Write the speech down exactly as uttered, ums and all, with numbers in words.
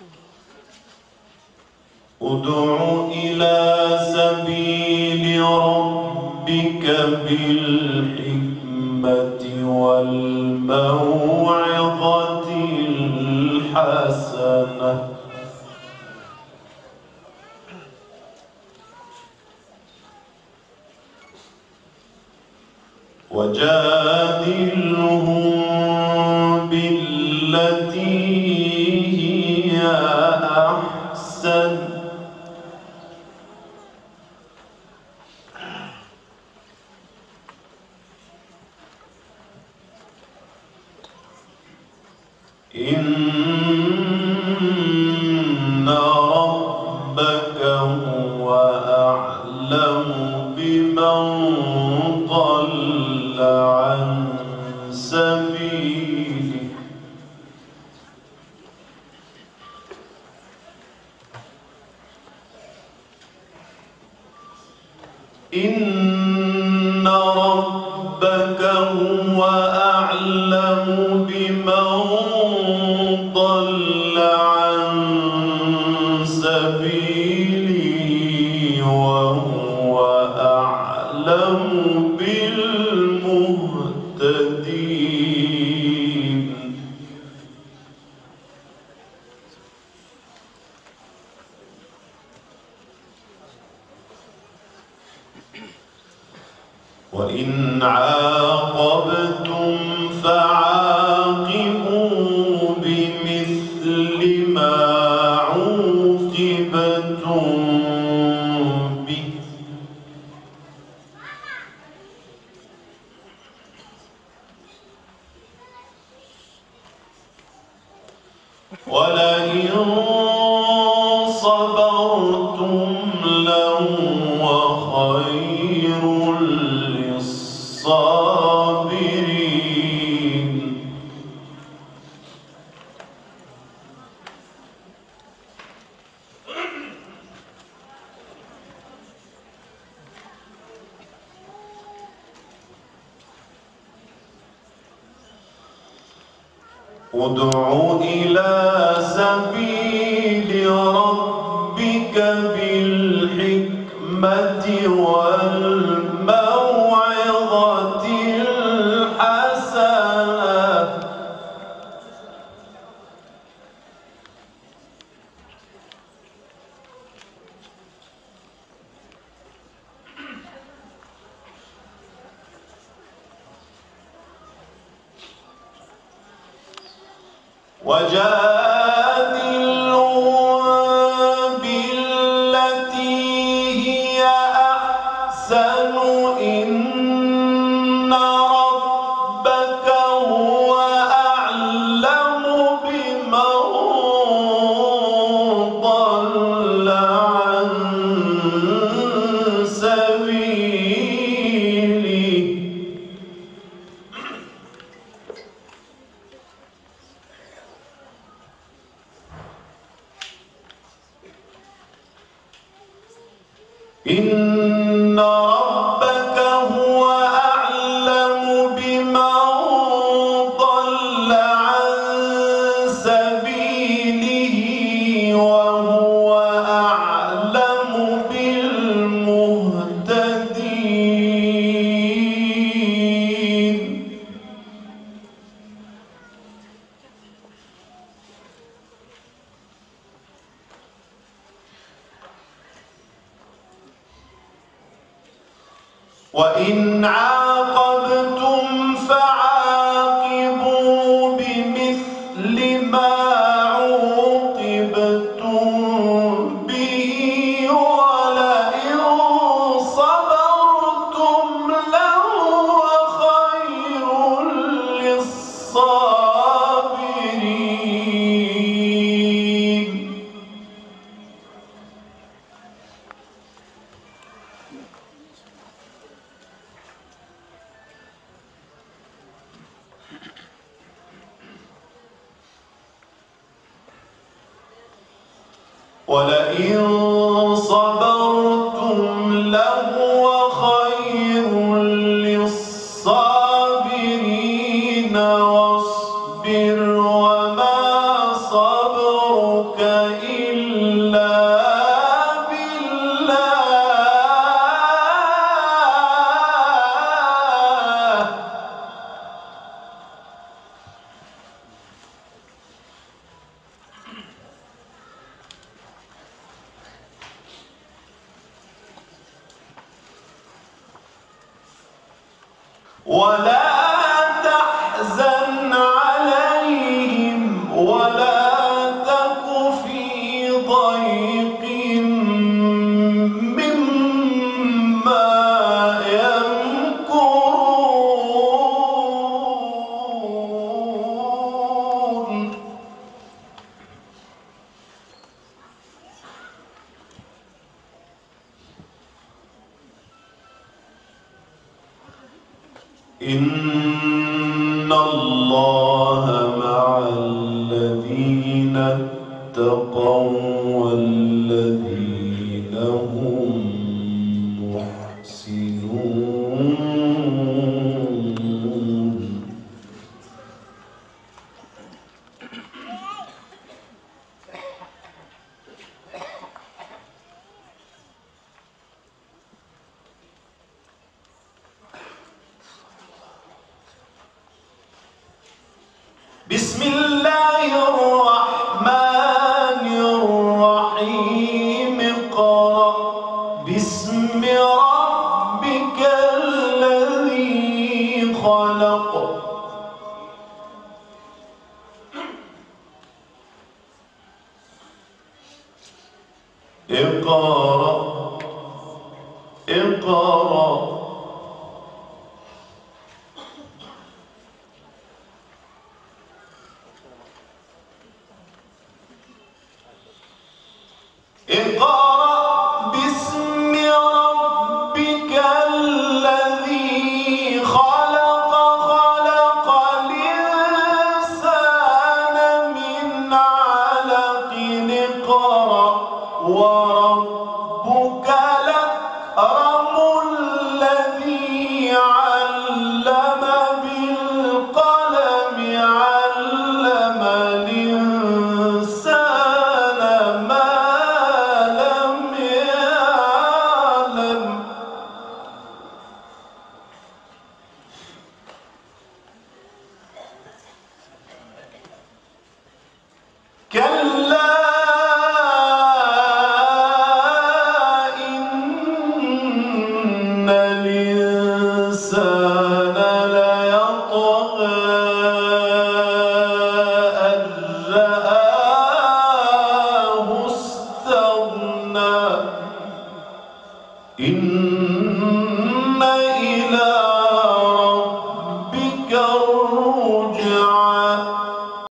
ادع إلى سبيل ربك بالحكمة والموعظة الحسنة وجادلهم بالتي هي أحسن إن ربك هو أعلم بمن ضل عن سبيله إن ربك هو أعلم بمن ضل عن سبيله وهو أعلم بالمهتدين وإن عاقبتم فعاقبوا بمثل ما عوقبتم به ولئن صبرتم لهو خير للصابرين ادع إلى سبيل ربك بالحكمة والموعظة الحسنة وجادلهم بالتي هي أحسن إن ربك هو أعلم بمن ضل عن سبيله إن ربك هو أعلم بمن ضل عن سبيله وهو أعلم بالمهتدين وإن عاقبتم فعاقبوا بمثل ما عوقبتم به ولئن صبرتم لهو خير للصابرين ولئن صبرتم لهو خير للصابرين واصبر وما صبرك ربك إلا بالله. ولا تحزن عليهم ولا تك في ضيق مما يمكرون. إن الله مع الذين اتقوا والذين هم محسنون. بسم الله الرحمن الرحيم. اقرأ باسم ربك الذي خلق. اقرأ اقرأ اقرأ باسم ربك الذي خلق. خلق الإنسان من علق. اقرأ وربك الأكرم الذي علم بالقلم. علم الإنسان ما لم يعلم. كلا إن الإنسان ليطغى أن رآه استغنى. إن إلى